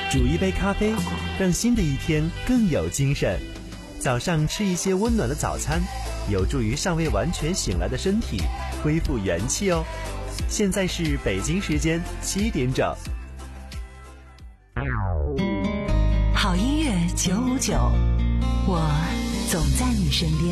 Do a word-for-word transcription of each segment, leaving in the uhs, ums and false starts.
煮一杯咖啡，让新的一天更有精神。早上吃一些温暖的早餐，有助于尚未完全醒来的身体恢复元气哦。现在是北京时间七点整。 好音乐九五九，我总在你身边。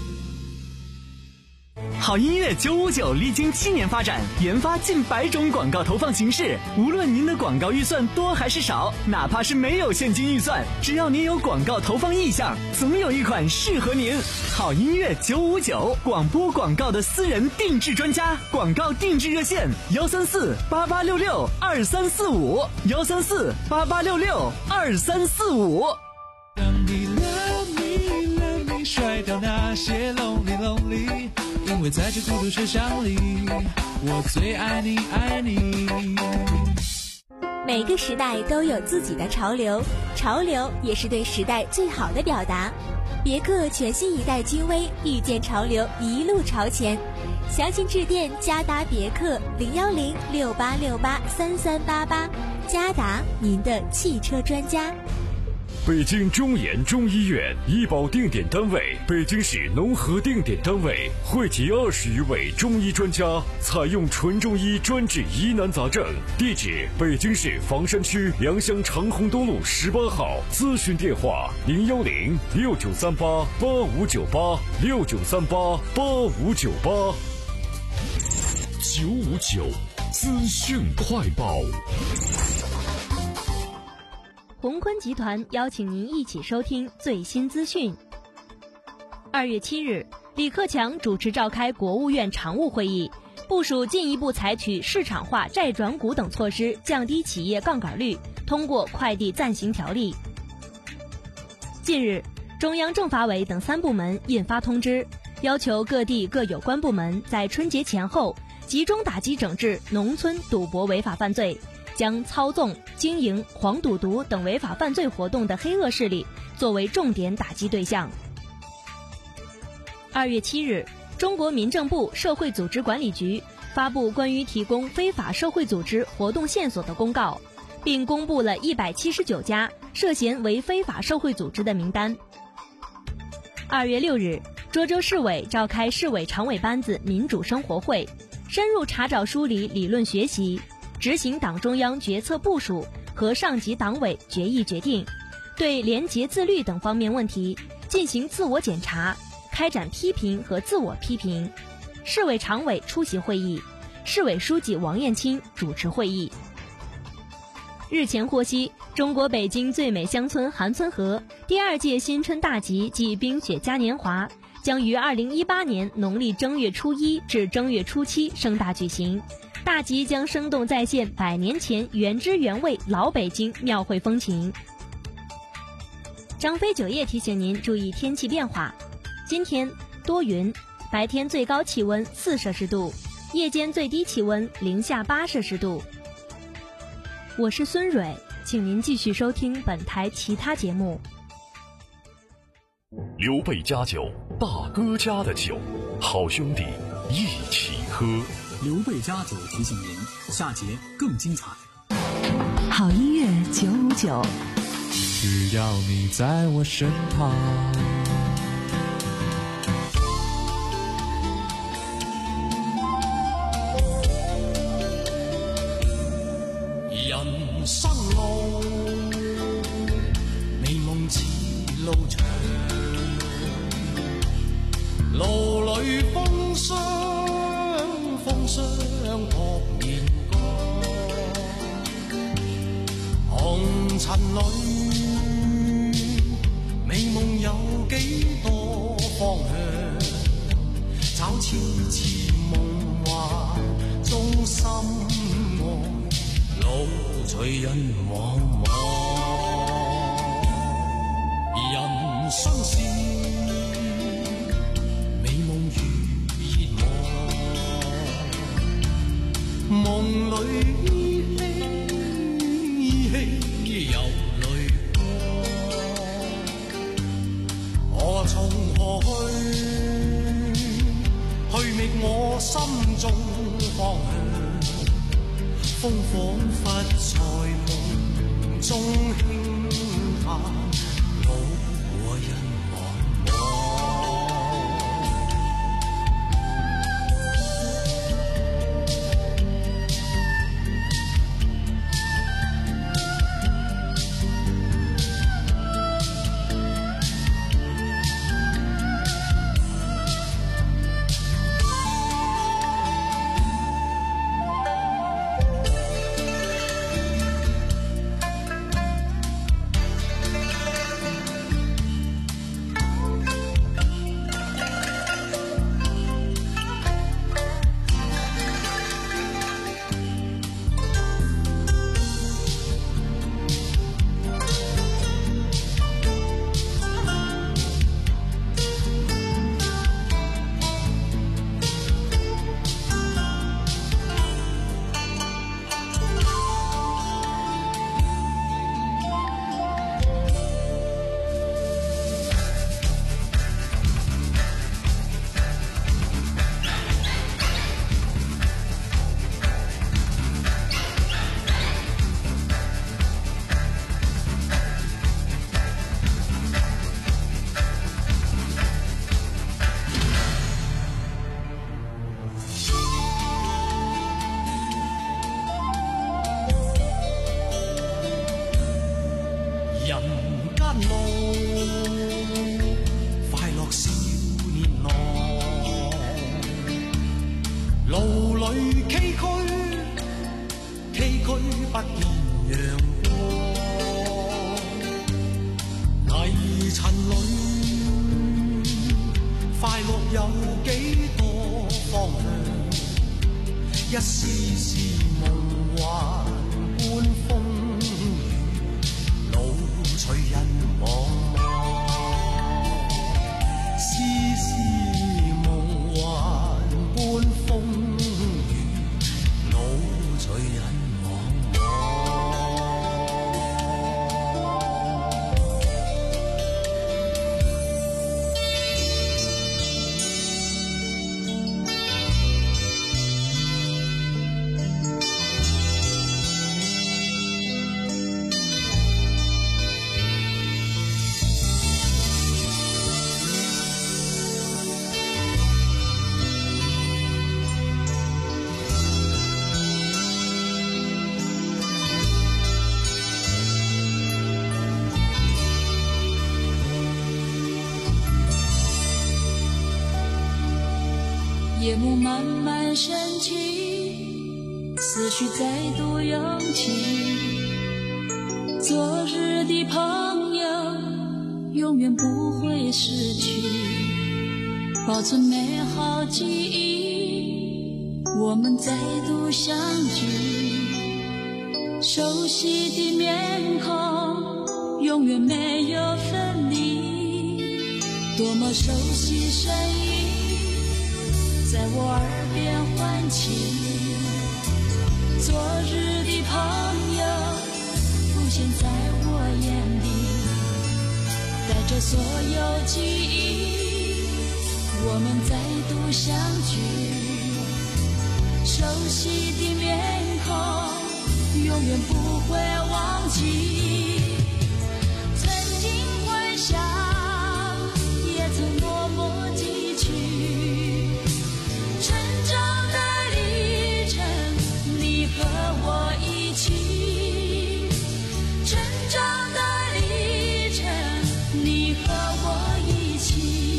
好音乐九五九历经七年发展，研发近百种广告投放形式。无论您的广告预算多还是少，哪怕是没有现金预算，只要您有广告投放意向，总有一款适合您。好音乐九五九，广播广告的私人定制专家，广告定制热线幺三四八八六六二三四五幺三四八八六六二三四五。 让你 love me love me， 甩掉那些 lonely lonely。因为在这孤独学校里，我最爱你爱你。 每个时代都有自己的潮流，潮流也是对时代最好的表达。别克全新一代君威，遇见潮流，一路朝前。详情致电嘉达别克零幺零六八六八三三八八，嘉达，您的汽车专家。 北京中研中医院医保定点单位，北京市农合定点单位，汇集二十余位中医专家，采用纯中医专治疑难杂症。地址：北京市房山区良乡长虹东路十八号。咨询电话：零幺零六九三八八五九八六九三八八五九八。九五九资讯快报。 宏坤集团邀请您一起收听最新资讯。二月七日，李克强主持召开国务院常务会议，部署进一步采取市场化债转股等措施，降低企业杠杆率，通过快递暂行条例。近日，中央政法委等三部门印发通知，要求各地各有关部门在春节前后集中打击整治农村赌博违法犯罪，将操纵、经营黄赌毒等违法犯罪活动的黑恶势力作为重点打击对象。二月七日，中国民政部社会组织管理局发布关于提供非法社会组织活动线索的公告，并公布了一百七十九家涉嫌为非法社会组织的名单。二月六日，涿州市委召开市委常委班子民主生活会，深入查找梳理理论学习，执行党中央决策部署和上级党委决议决定，对廉洁自律等方面问题进行自我检查，开展批评和自我批评。市委常委出席会议，市委书记王艳青主持会议。日前获悉，中国北京最美乡村韩村河第二届新春大集暨冰雪嘉年华将于二零一八年农历正月初一至正月初七盛大举行。大集将生动再现百年前原汁原味老北京庙会风情。张飞酒业提醒您注意天气变化，今天多云，白天最高气温四摄氏度，夜间最低气温零下八摄氏度。我是孙蕊，请您继续收听本台其他节目。 刘备家酒，大哥家的酒，好兄弟一起喝。 刘备家酒提醒您，下节更精彩。 好音乐九五九， 只要你在我身旁。 人生路，美夢似路長，路裏風霜，風霜撲面光，紅塵裏，美夢有幾多方向，找次次夢幻中心愛。路隨人茫茫，人生是美夢如熱望，夢裏依稀依稀有淚光。我從何去？去覓我心中方向。風彷彿在夢中輕嘆，老和人茫茫。 夜幕慢慢升起，思绪再度涌起，昨日的朋友永远不会失去，保存美好记忆，我们再度相聚，熟悉的面孔永远没有分离，多么熟悉声音在我耳边唤起，昨日的朋友浮现在我眼里，带着所有记忆，我们再度相聚，熟悉的面孔永远不会忘记，曾经幻想也曾默默记取，和我一起成长的历程，你和我一起。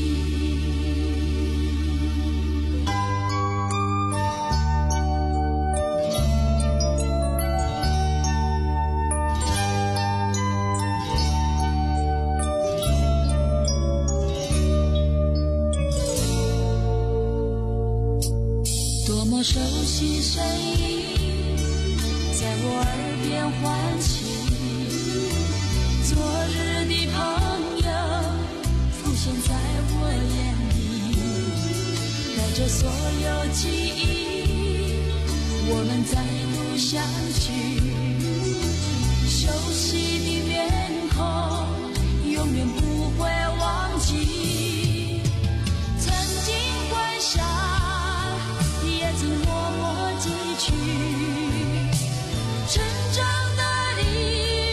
多么熟悉声音在我耳边唤起，昨日的朋友浮现在我眼里，带着所有记忆，我们再度相聚，熟悉的面孔永远不会忘记，曾经幻想也曾默默记取，成长的历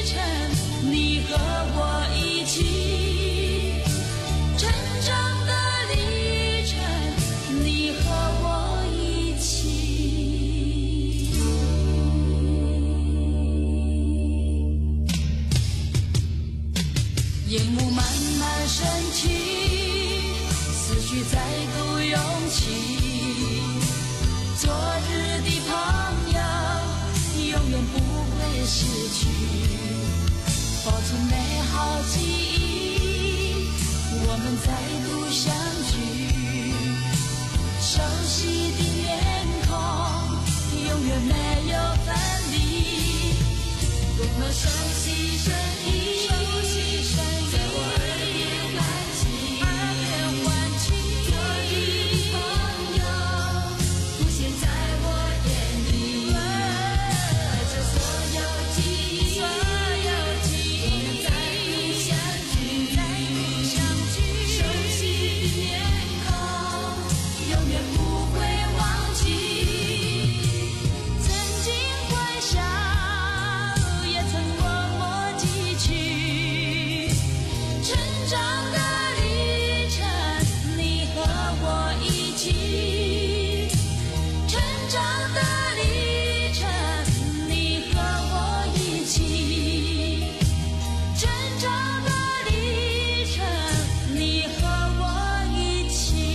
夜幕慢慢升起，思绪再度涌起。昨日的朋友，永远不会失去，保存美好记忆，我们再度相聚。熟悉的面孔，永远没有分离。多么熟悉声音，熟悉声音，在我耳边唤起，耳边唤起。昨日的朋友，浮现在我眼里，带着所有记忆，所有记忆，我们再度相聚，再度相聚。熟悉的面孔，永远不会忘记。曾经欢笑，也曾默默记取。成长的旅程，你和我一起。成长的旅程，你和我一起。成长的旅程，你和我一起。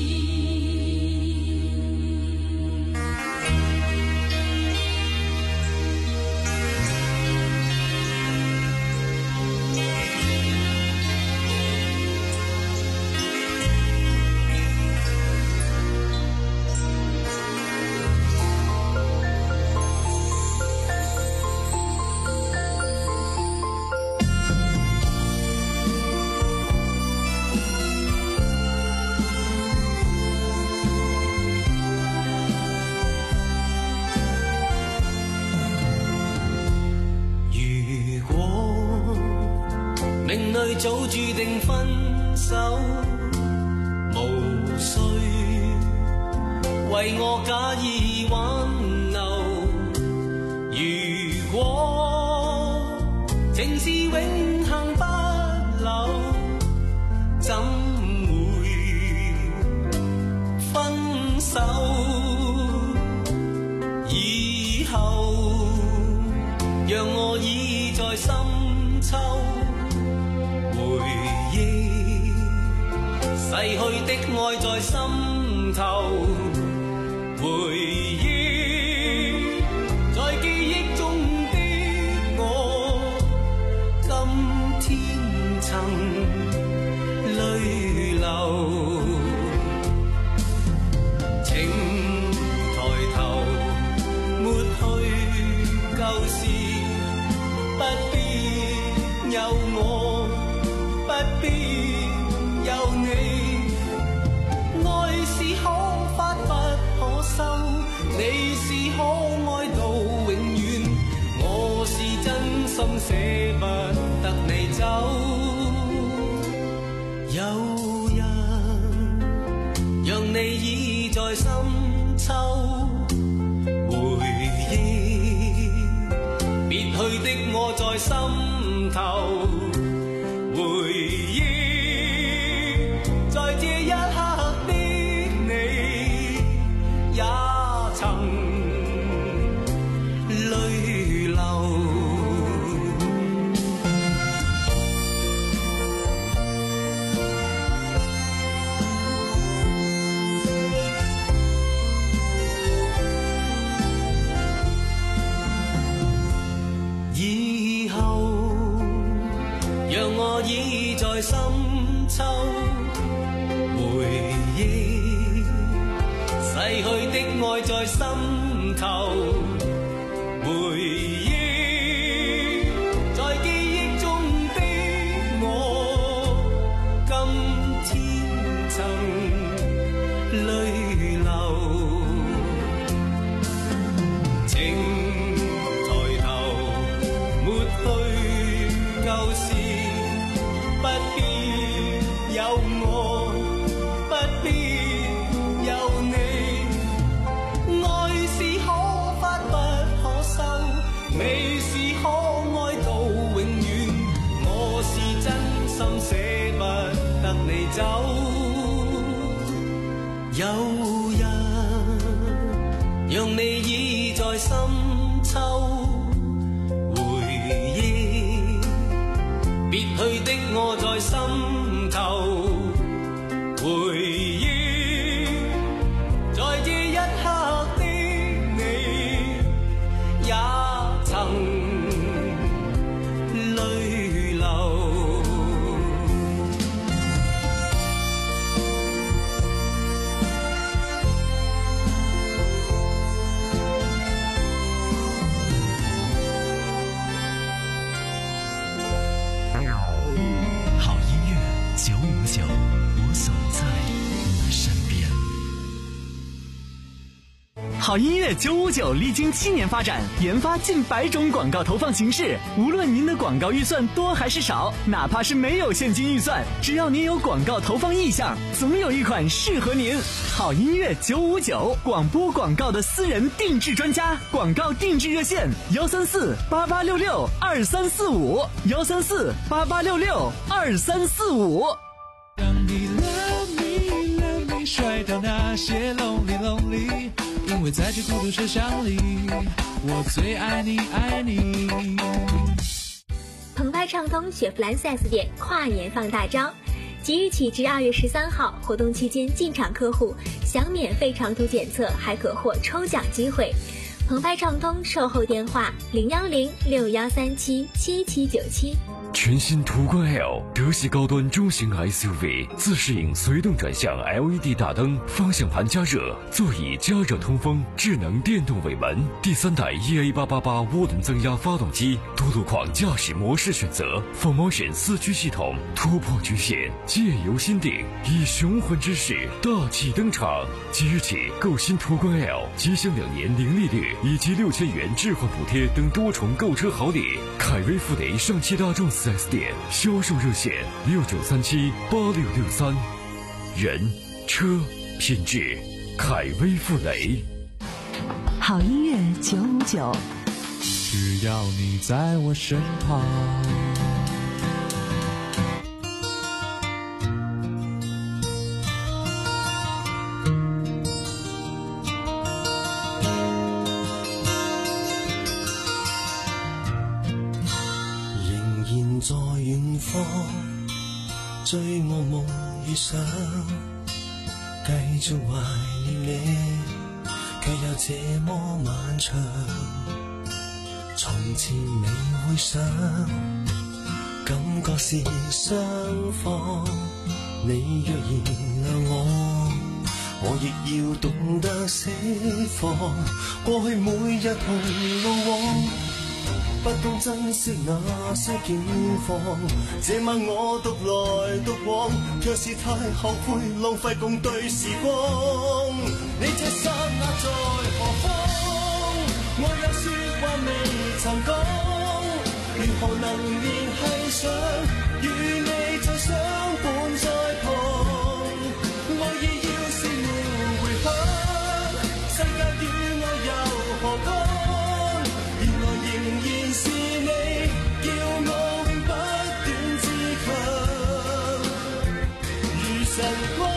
如果命里早注定分手，無需為我假意挽留。如果情是永恆不朽，怎會分手？以後讓我倚在深秋，回憶逝去的愛在心頭，回憶在記憶中的我，今天曾淚流。請抬頭抹去舊事，不必有我，不必有你。愛是可發不可收，你是可愛到永遠，我是真心捨不得你走。有人讓你倚在深秋，回憶別去的我在心頭，回憶在這一刻的你，也曾淚流。以後讓我倚在深秋，回憶逝去的愛在心頭，回憶在記憶中的我，今天曾淚流。請抬頭抹去舊事，不必有我，不必有你。愛是可發不可收，美是可愛到永遠，我是真心捨不得你走。有人讓你倚在深秋，回憶別去的我在心頭回憶，在這一刻的你也曾淚流。 好音乐九五九，我总在你身边。 好音乐九五九历经七年发展，研发近百种广告投放形式。无论您的广告预算多还是少，哪怕是没有现金预算，只要您有广告投放意向，总有一款适合您。好音乐九五九，广播广告的私人定制专家，广告定制热线：幺三四八八六六二三四五，幺三四八八六六二三四五。 让你 love me love me 甩掉那些 lonely lonely， 因为在这孤独车厢里，我最爱你爱你。 澎湃畅通雪佛兰 四 S 店跨年放大招，即日起至二月十三号，活动期间进场客户享免费长途检测，还可获抽奖机会。澎湃畅通售后电话零幺零六幺三七七七九七。 全新途观 L 德系高端中型 S U V， 自适应随动转向 L E D 大灯，方向盘加热，座椅加热通风，智能电动尾门，第三代 E A 八八八涡轮增压发动机，多路况驾驶模式选择 ，Full Motion 四驱系统，突破局限，借由心定，以雄浑之势大气登场。即日起购新途观 L， 即享两年零利率以及六千元置换补贴等多重购车好礼。凯威富雷上汽大众四 S 店销售热线六九三七八六六三，人车品质，凯威富雷。 好音乐九五九， 只要你在我身旁。 在遠方追我夢與想，繼續懷念你，卻又這麼漫長。從前未會想，感覺是雙方。你若原諒我，我亦要懂得釋放。過去每日同路往，不懂珍惜那些境況，這晚我獨來獨往，卻是太後悔浪費共對時光。你這剎那在何方？我有說話未曾講，如何能聯繫上？與你再相伴在旁，愛意要是沒回響，世界與我又何干？仍然是你，叫我永不斷自強，如晨光。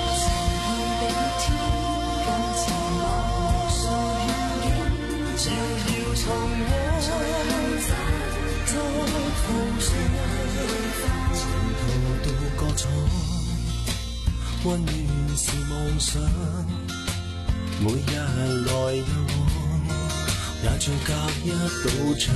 遙遙從我在途上，前途渡過闖，溫暖是夢想，每日來又往，也像隔一道牆，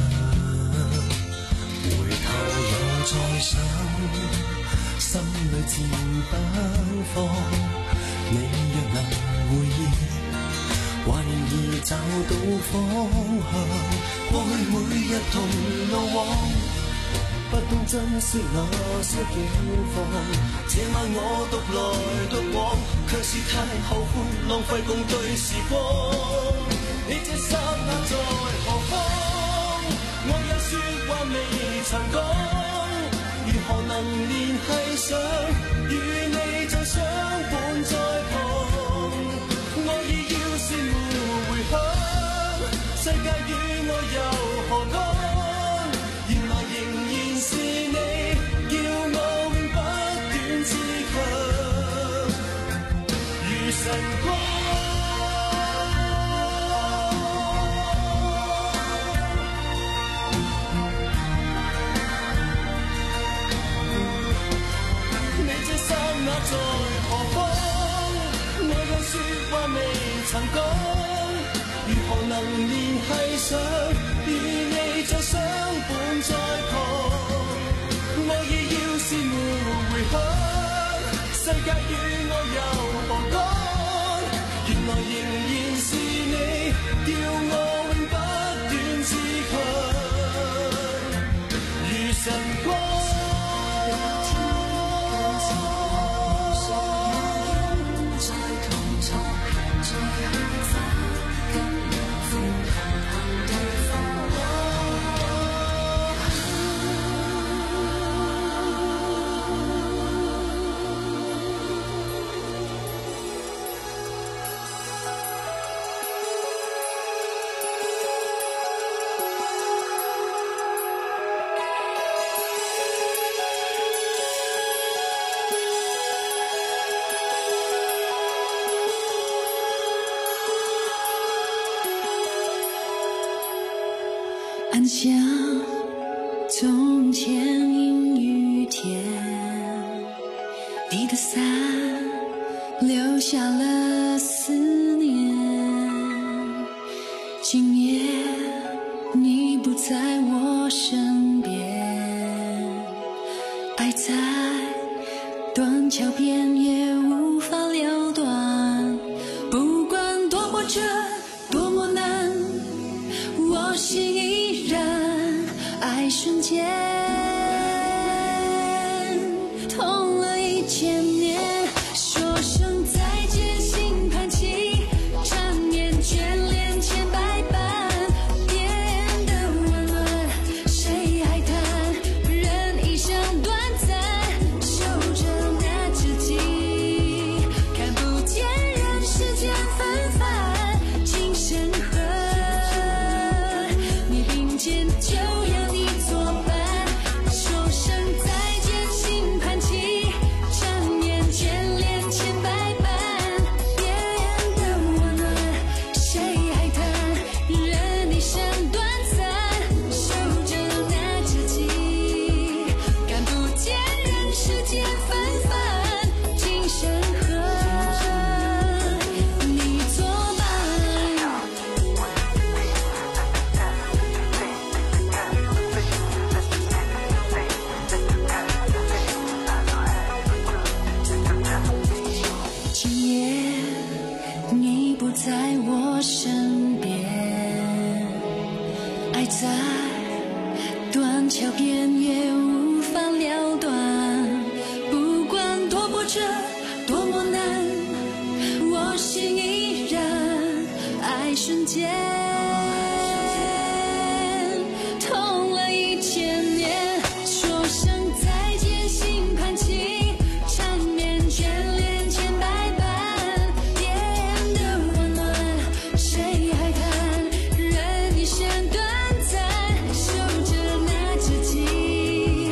回頭又再想，心裏自不放。你若能回憶，還仍易找到方向。過去每日同路往，不懂珍惜那些境況。這晚我獨來獨往，卻是太後悔浪費共對時光。你這剎那在何方？我有說話未曾講，如何能聯繫上？與你再相伴在旁，愛意要是沒回響，世界與我又何干？原來仍然是你，叫我永不斷自強，如晨光。 曾講，如何能聯繫上，與你再相伴在旁。我已要是沒回響，世界與我又何干？原來仍然是你，叫我永不斷自強，如晨光。 暗香从前阴雨天，你的伞留下了思念。今夜你不在我身边，爱在断桥边也无法了断。不管多么折，多么难，我心依然爱瞬间痛了一千年，说声再见心盘起，缠绵眷恋千百般，变得温暖谁还谈，人一生短暂，守着那知己，看不见人世间纷繁，情深河你并肩就要你作伴，说声再见心盘起，缠绵眷恋千百般，变得温暖谁还谈，人一生短暂，守着那知己，看不见人世间纷繁，情深河你作伴。今夜你不在我身边，爱在断桥边也无法了断。不管多波折，多么难，我心依然爱瞬间痛了一千年，说声再见心盘起，缠绵眷恋千百般，变得温暖谁还谈，人一生短暂，守着那知己，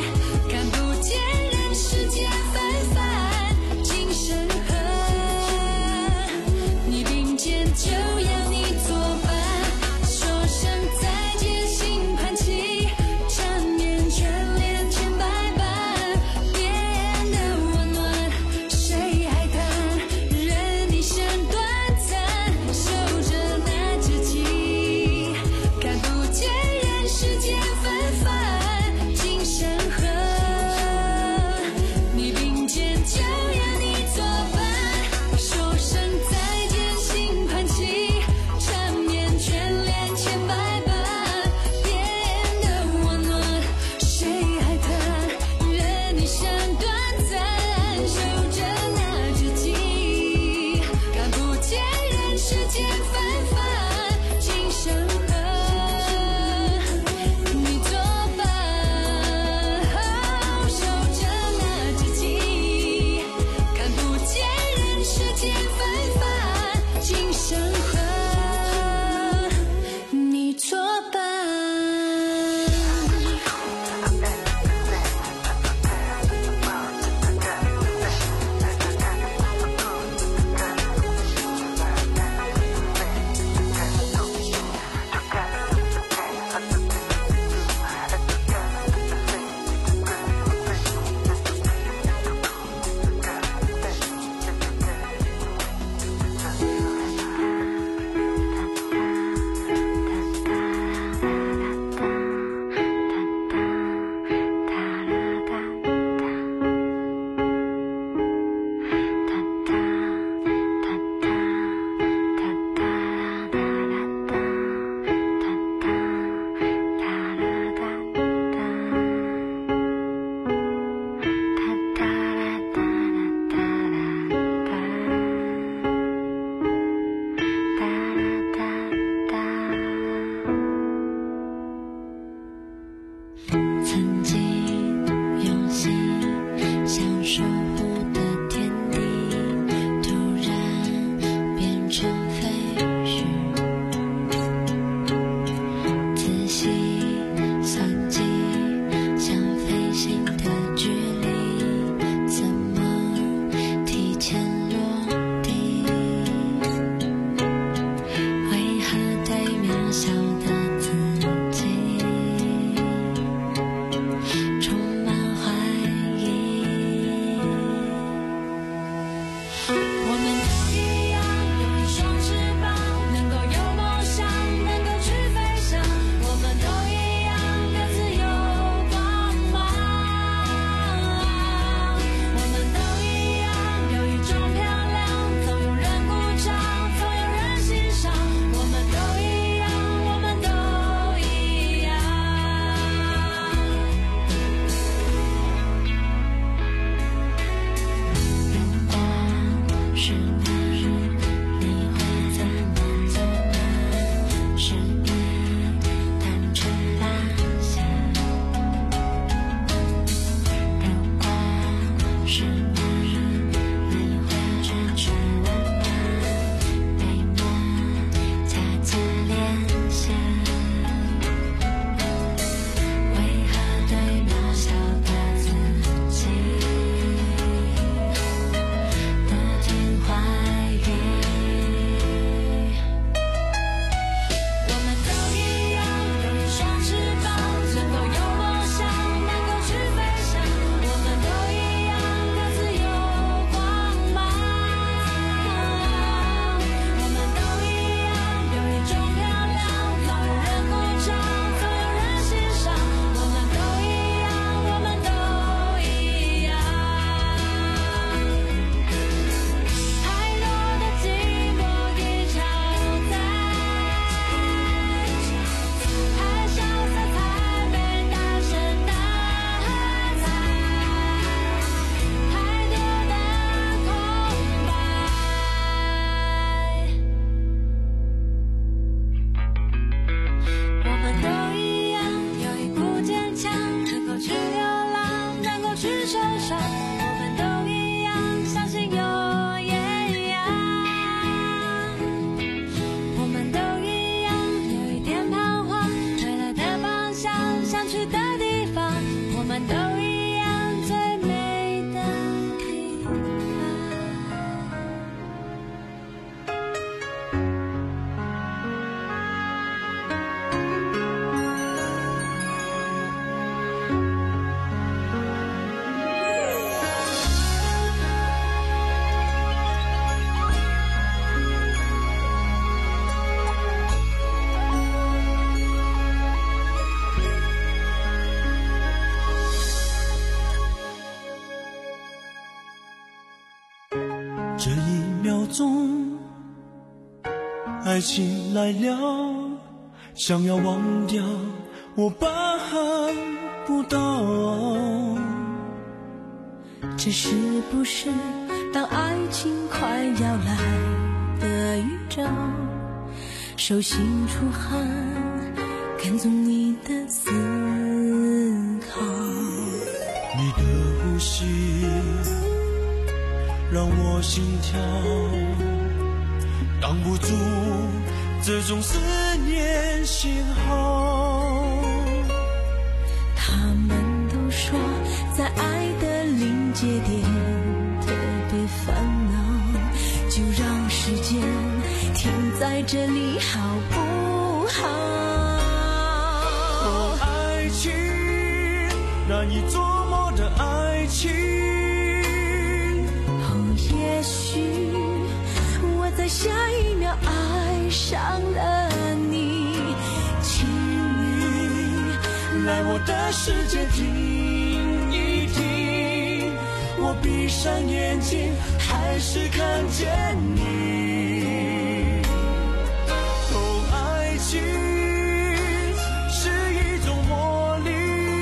是受伤，我们都一样，相信有艳阳。我们都一样，有一点彷徨，未来的方向，想去的地方，我们都一样，最美的地方。 这一秒钟，爱情来了，想要忘掉，我办不到。 这是不是当爱情快要来的预兆？手心出汗，跟踪你的思考。 你的呼吸让我心跳，挡不住这种思念信号。 他们都说在爱的临界点特别烦恼，就让时间停在这里好不好？ 哦，爱情，难以捉摸的爱情。 也许我在下一秒爱上了你， 请你来我的世界听一听，我闭上眼睛还是看见你。哦，爱情是一种魔力，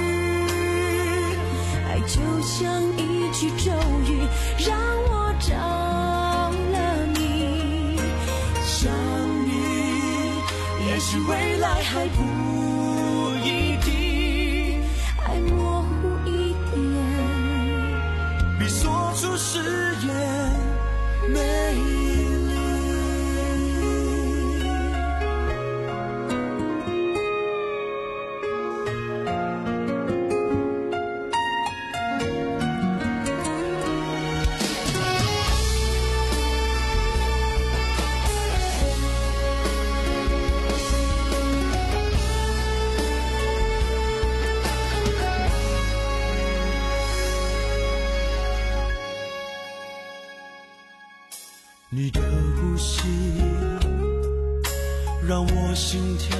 爱就像一句咒语，让我找了你， 想你，也许未来还不一定， 爱模糊一点， 比说出誓言美丽。你的呼吸让我心跳，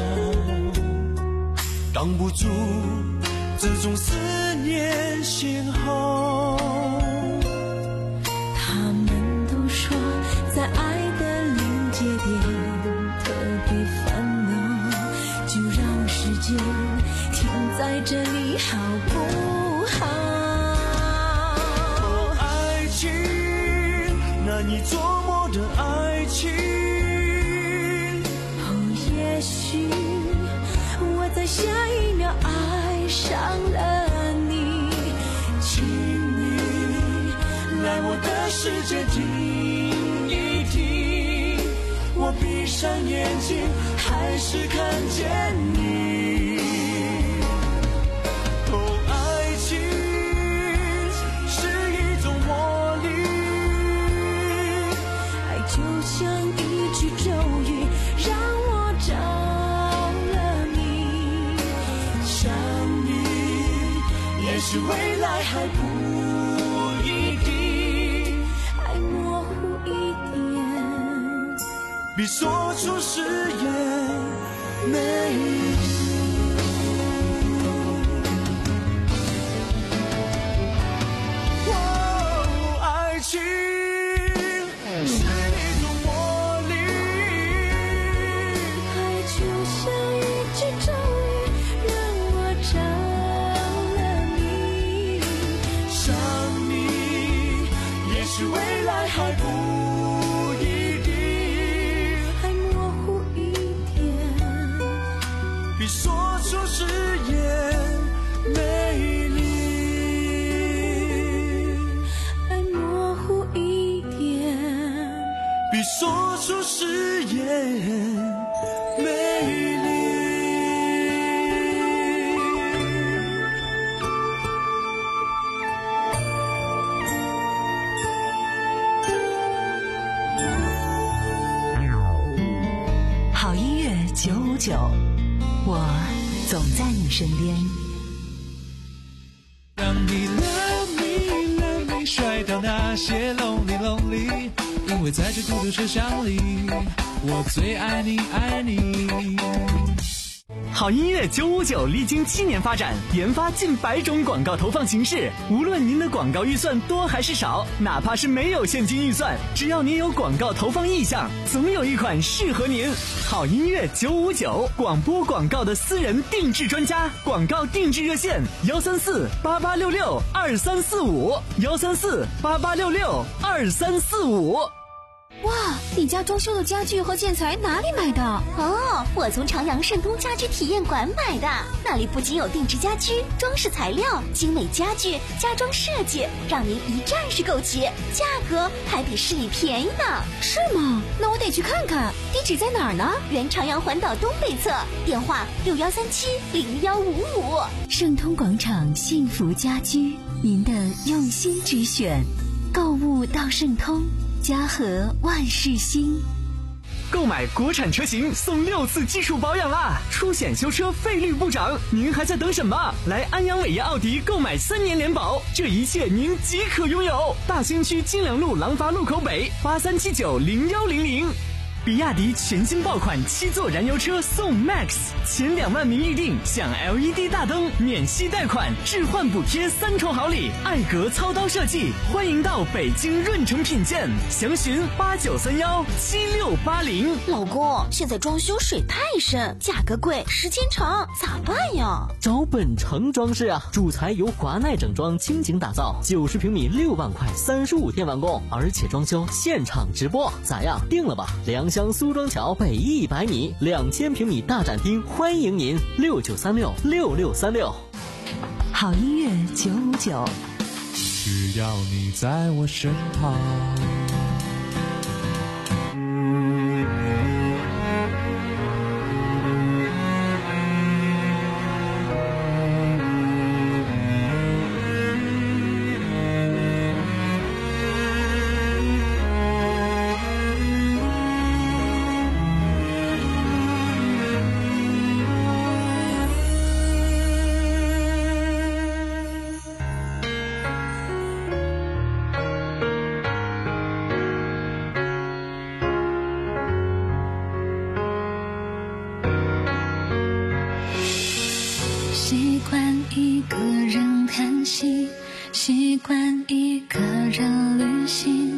挡不住这种思念信号。 他们都说在爱的临界点特别烦恼，就让时间停在这里好不好？ 哦，爱情难以捉摸的爱情。 哦，也许我在下一秒爱上了你， 请你来我的世界听一听，我闭上眼睛还是看见你。哦，爱情是一种魔力， 就像一句咒语，让我找了你， 想你，也许未来还不一定， 爱模糊一点， 比说出誓言美丽。哦，爱情还不一定， 还模糊一点， 比说出誓言美丽。 九，我总在你身边。 让你 love me love me 甩掉那些 lonely lonely， 因为在这孤独车厢里，我最爱你爱你。 好音乐九五九历经七年发展，研发近百种广告投放形式。无论您的广告预算多还是少，哪怕是没有现金预算，只要您有广告投放意向，总有一款适合您。好音乐九五九，广播广告的私人定制专家，广告定制热线幺三四八八六六二三四五幺三四八八六六二三四五。 哇，你家装修的家具和建材哪里买的？ 哦，我从长阳盛通家居体验馆买的，那里不仅有定制家居、装饰材料、精美家具、家装设计，让您一站式购齐，价格还比市里便宜呢。 是吗？那我得去看看，地址在哪儿呢？ 原长阳环岛东北侧，电话六幺三七零幺五五。 盛通广场幸福家居，您的用心之选，购物到盛通。家和万事兴。 购买国产车型送六次基础保养啦，出险修车费率不涨，您还在等什么？来安阳伟业奥迪购买三年联保，这一切您即可拥有。大兴区金良路廊坊路口北八三七九零幺零零。比亚迪全新爆款七座燃油车送 Max， 前两万名预定享 L E D 大灯、免息贷款、置换补贴三重好礼，艾格操刀设计，欢迎到北京润城品鉴，详询八九三幺七六八零。 老公，现在装修水太深，价格贵，时间长，咋办呀？ 找本城装饰啊，主材由华奈整装倾情打造，九十平米六万块，三十五天完工，而且装修现场直播，咋样？定了吧？良乡苏庄桥北一百米，两千平米大展厅，欢迎您六九三六六六三六。 好音乐九五九， 只要你在我身旁。 习惯一个人看戏，习惯一个人旅行，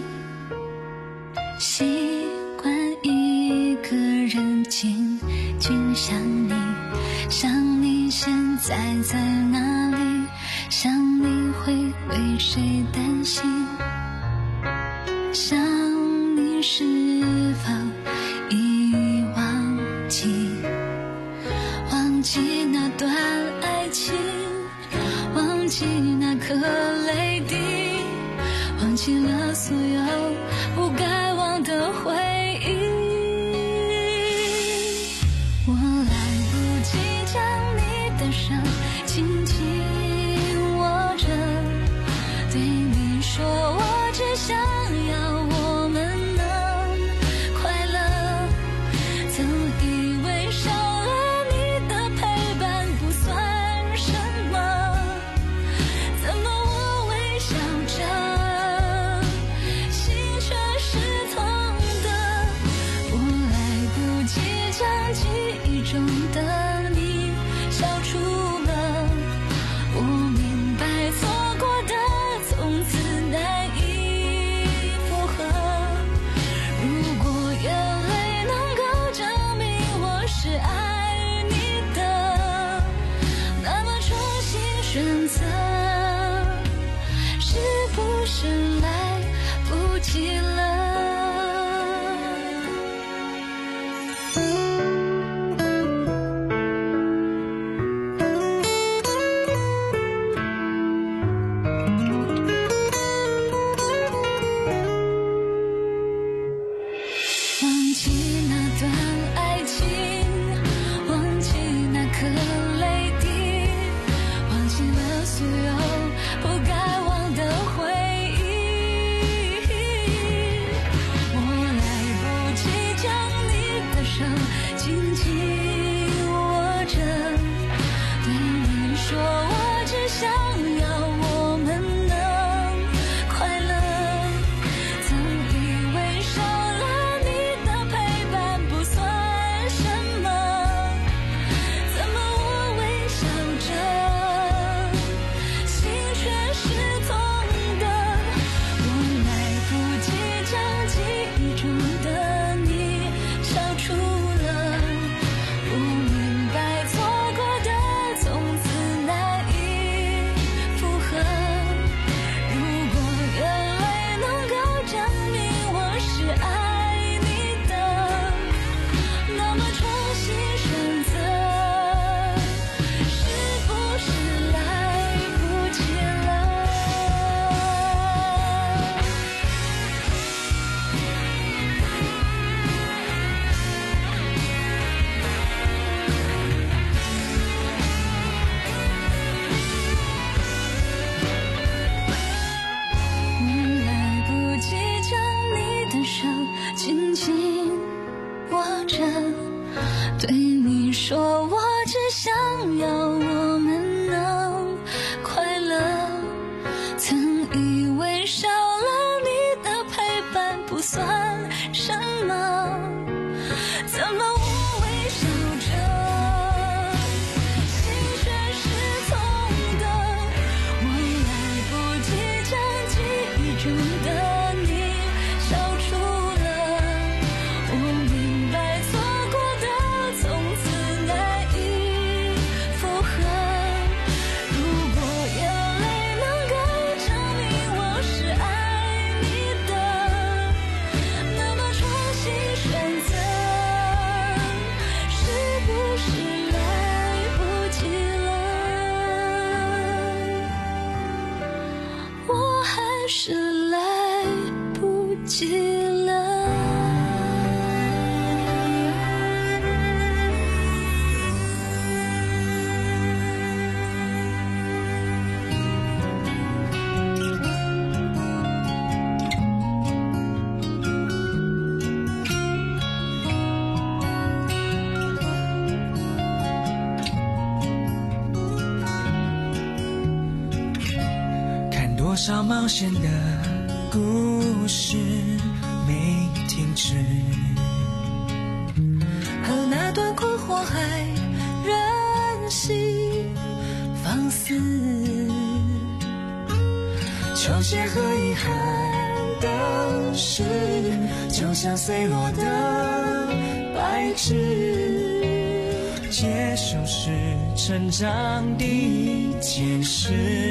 习惯一个人静静想你，想你现在在哪里，想你会为谁担心，想你是否已忘记忘记那段爱情，忘记那颗泪滴，忘记了所有不该忘的回忆。我来不及将你的手紧紧握着，对你说我只想要我们能快乐，总以为少了你的陪伴不算什么，怎么我微笑着心却是痛的。我来不及将记忆中的你消除了，我明白错过的从此难以复合。如果眼泪能够证明我是爱你的，那么重新选择是不是来不及了？忘记那段爱情，忘记那颗泪滴，忘记了所有不该忘的回忆。 但是来不及了。 多少冒险的故事没停止， 和那段困惑还任性放肆， 球鞋和遗憾的事，就像碎落的白纸，接受是成长的一件事，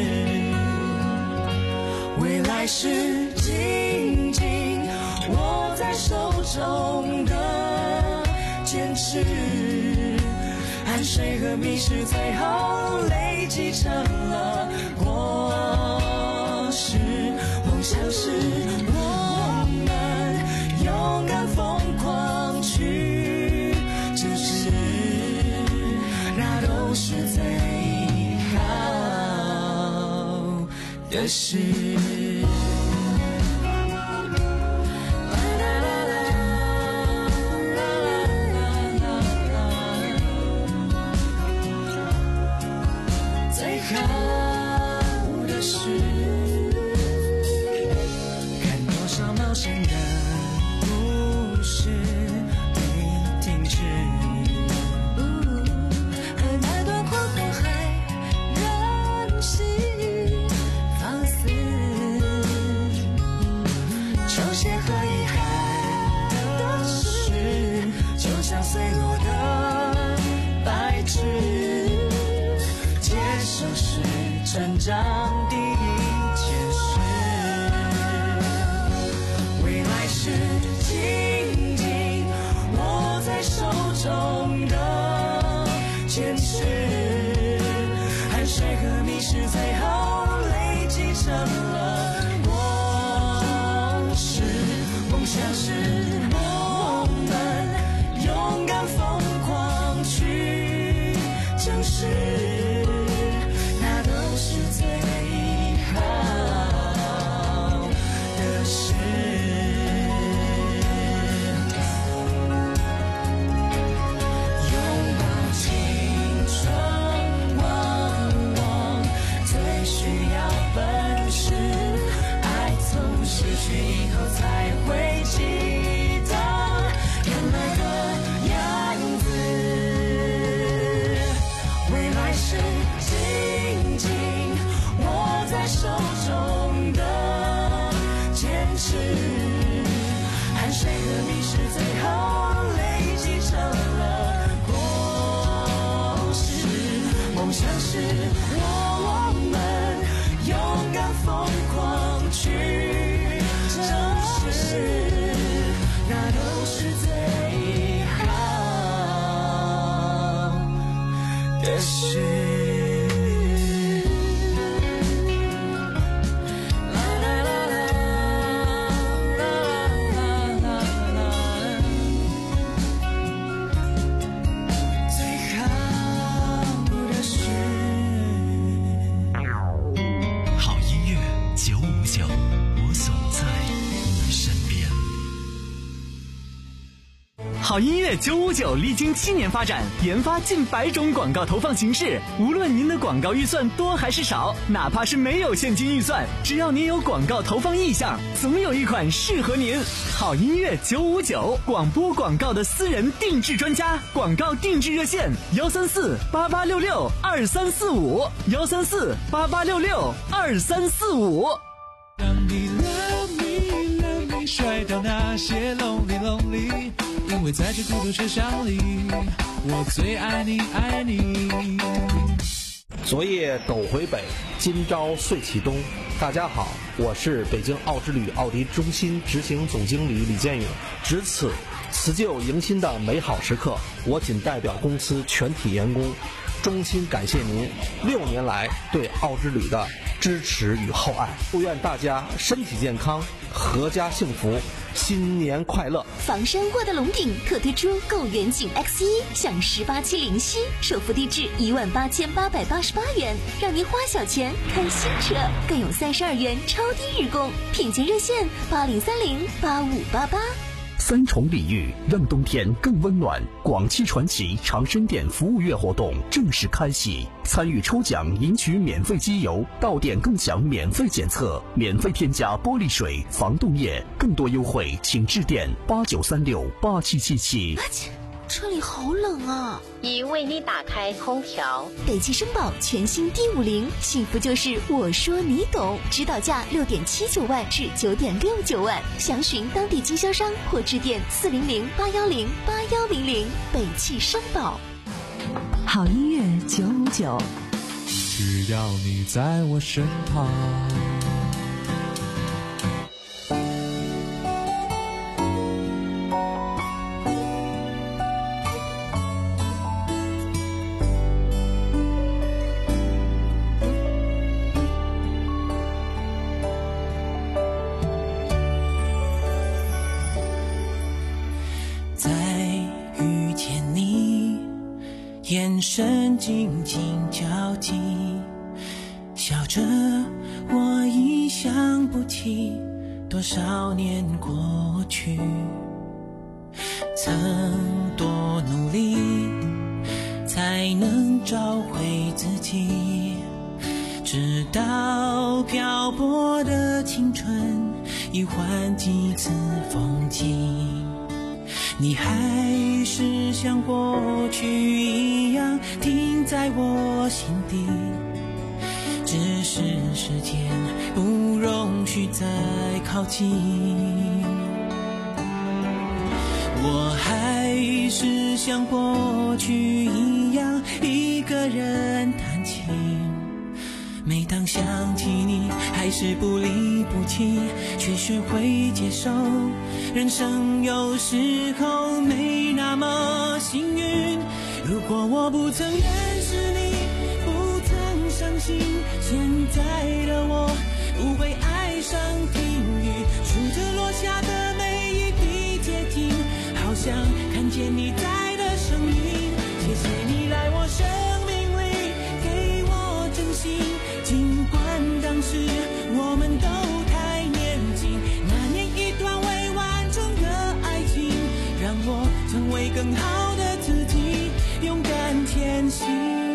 未来是紧紧握在手中的坚持，汗水和迷失最后累积成了果实，梦想是我们勇敢疯狂去证实，那都是最好的事。成长的一件事，未来是紧紧握在手中的坚持，汗水和迷失最后累积成了果实，梦想是我们勇敢疯狂去证实， 好音乐九五九历经七年发展，研发近百种广告投放形式。无论您的广告预算多还是少，哪怕是没有现金预算，只要您有广告投放意向，总有一款适合您。好音乐九五九，广播广告的私人定制专家，广告定制热线幺三四八八六六二三四五幺三四八八六六二三四五。 让你 love me love me 甩掉那些 lonely lonely， 因为在这孤独车厢里，我最爱你爱你。 昨夜斗回北，今朝岁启东。大家好，我是北京奥之旅奥迪中心执行总经理李建勇。值此辞旧迎新的美好时刻，我仅代表公司全体员工衷心感谢您六年来对奥之旅的支持与厚爱。祝愿大家身体健康，阖家幸福，新年快乐！ 房山沃德龙顶特推出购远景 X 一，享十八期零息，首付低至一万八千八百八十八元，让您花小钱开新车，更有三十二元超低日供。品鉴热线八零三零八五八八。 三重礼遇，让冬天更温暖。广汽传祺长生店服务月活动正式开启，参与抽奖赢取免费机油，到店更享免费检测，免费添加玻璃水、防冻液。更多优惠请致电八九三六八七七七。 车里好冷啊！ 已为你打开空调。 北汽绅宝全新 D 五零，幸福就是我说你懂，指导价六点七九万至九点六九万，详询当地经销商或致电四零零八幺零八幺零零。北汽绅宝。 好音乐九五九， 只要你在我身旁。 眼神紧紧交集，笑着我已想不起多少年过去，曾多努力才能找回自己，直到漂泊的青春已换几次风景，你还是像过去一样停在我心底，只是时间不容许再靠近，我还是像过去一样一个人弹琴，每当想起你还是不离不弃，却学会接受人生有时候没那么幸运，如果我不曾认识你，不曾相信现在的我不会爱上听雨，数着落下的每一滴结晶，好像看见你在的声音，谢谢你来我生命里给我真心，尽管当时我们都太年轻，那年一段未完成的爱情，让我成为更好的自己，勇敢前行。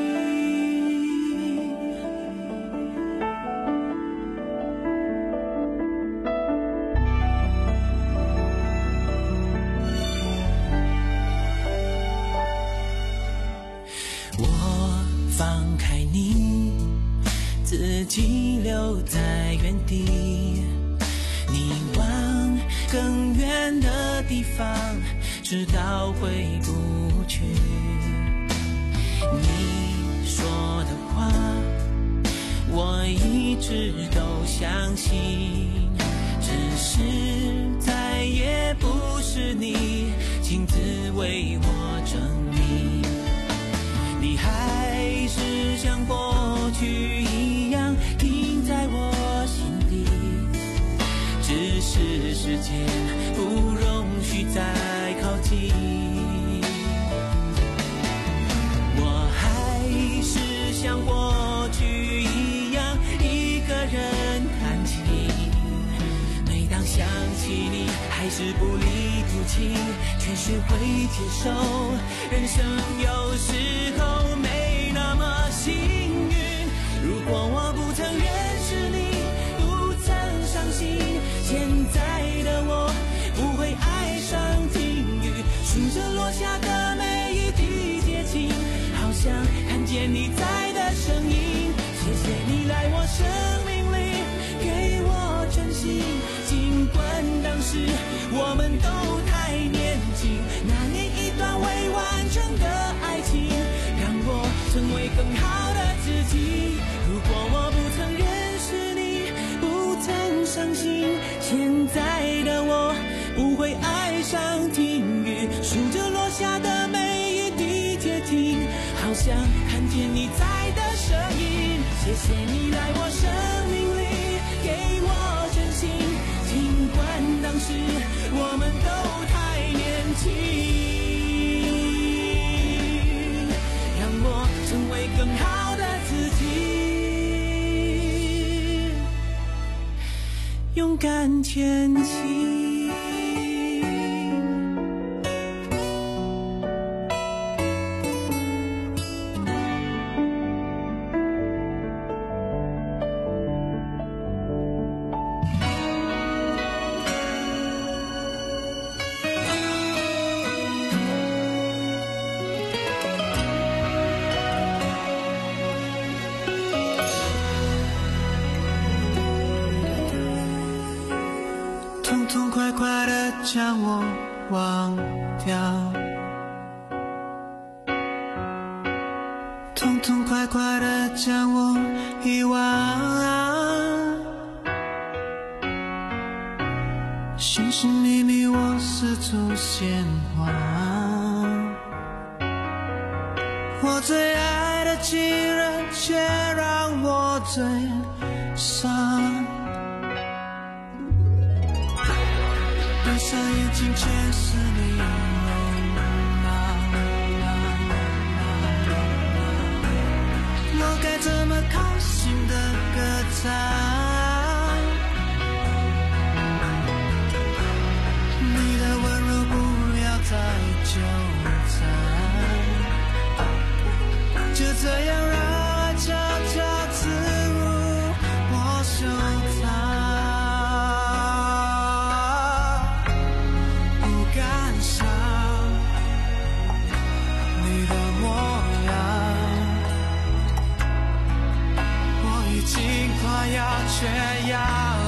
我放开你，自己留在原地，你往更远的地方，直到回不去。你说的话，我一直都相信，只是再也不是你亲自为我证明，你还是像过去一样停在我心底，只是时间不容许再靠近，我还是像过去一样一个人弹琴，每当想起你还是不离不弃，却学会接受人生有时候没那么幸运，如果我不曾认识你，不曾相信现在的我不会爱上听雨，数着落下的每一滴结晶，好像看见你在的声音，谢谢你来我生命里给我真心，尽管当时我们都太年轻，那年一段未完成的爱情，让我成为更好的自己，如果我不曾认识你，不曾相信现在的我不会爱上听雨，数着落下的每一滴结晶，好像看见你在的声音，谢谢你来我生命勇敢前进。痛痛快快地将我忘掉，痛痛快快地将我遗忘，寻寻觅觅我四处鲜花，我最爱的情人却让我最伤，闭上眼睛却是你容貌，我该怎么开心的歌唱？你的温柔不要再纠缠，就这样让爱悄悄刺入我胸膛。快要缺氧，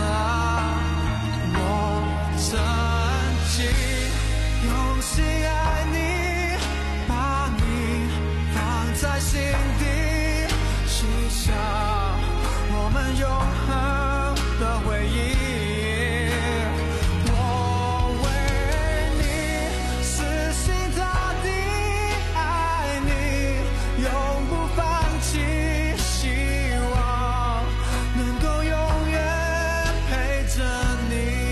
我曾经用心爱你，把你放在心底，许下我们永恒的回忆。我为你死心塌地爱你，永不放弃，希望能够永远陪着你。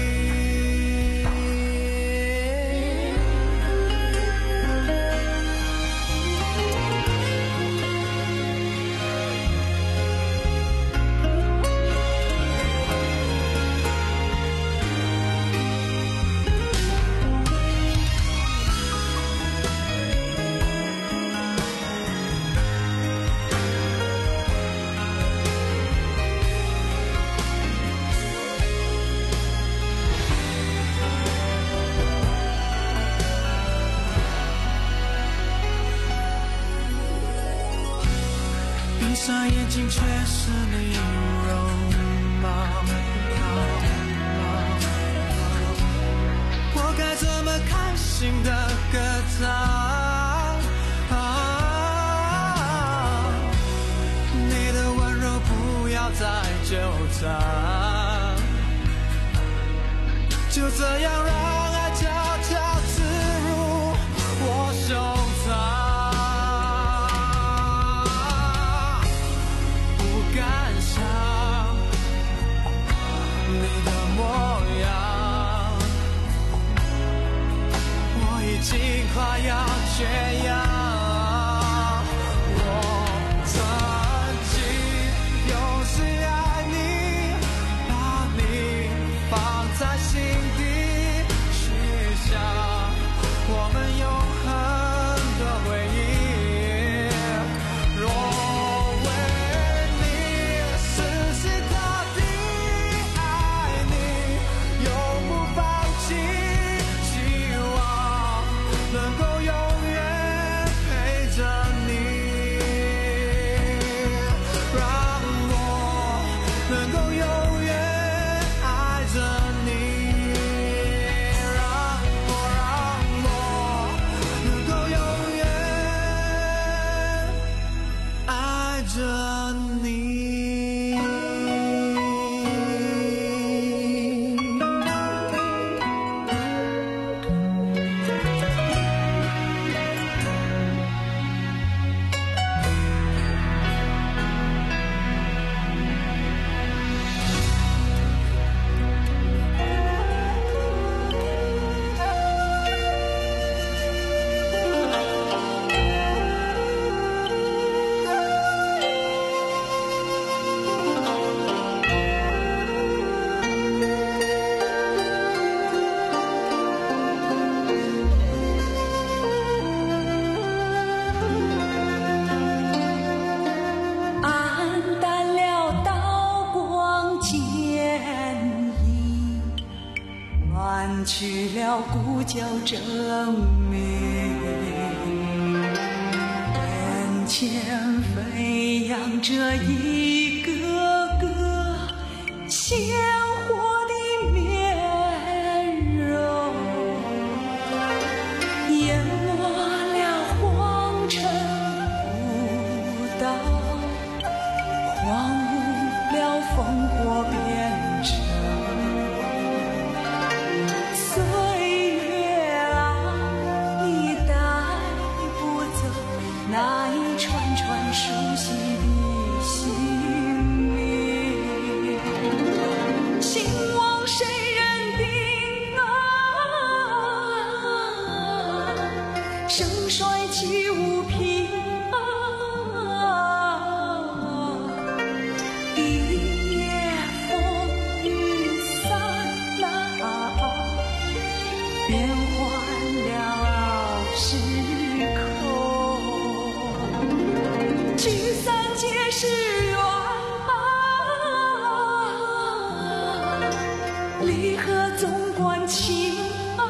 闭上眼睛却是你容貌，我该怎么开心的歌唱？啊，你的温柔不要再纠缠，就这样让爱悄悄刺入我胸膛。已经快要缺氧，我曾经用心爱你，把你放在心底， 去了故旧证明，眼前飞扬着一个个鲜活的面容，淹没了黄尘古道，荒芜了烽火边城。那一串串熟悉的姓名，兴亡谁人定啊？盛衰岂无凭啊？一夜风雨散啊，变换了时空。聚散皆是缘啊，离合总关情啊，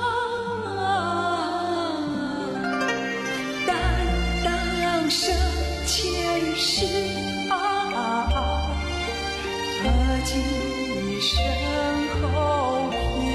担当生前世啊，何计身后平。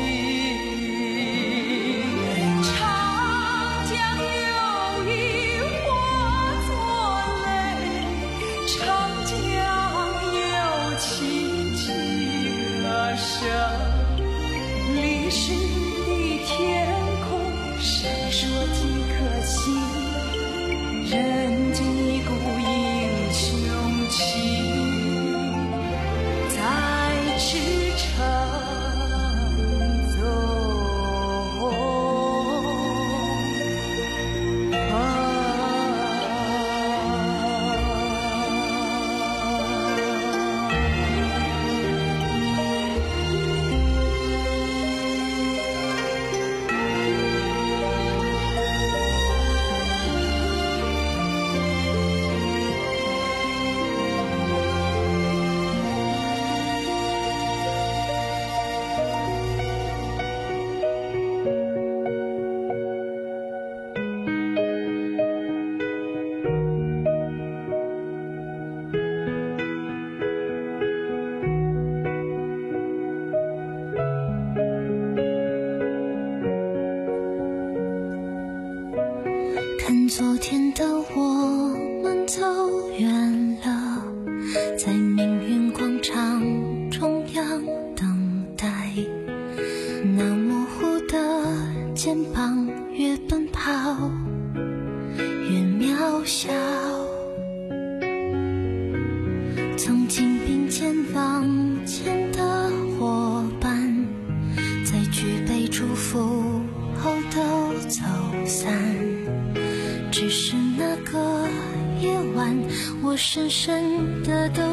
长江有意化作长江有情几何生，历史的天空闪烁几颗星，人间一股英雄情在驰骋。 看昨天的我们走远了，在命运广场中央等待，那模糊的肩膀越奔跑越渺小，曾经并肩往前的伙伴，在举杯祝福后都走散，只是那个夜晚，我深深的都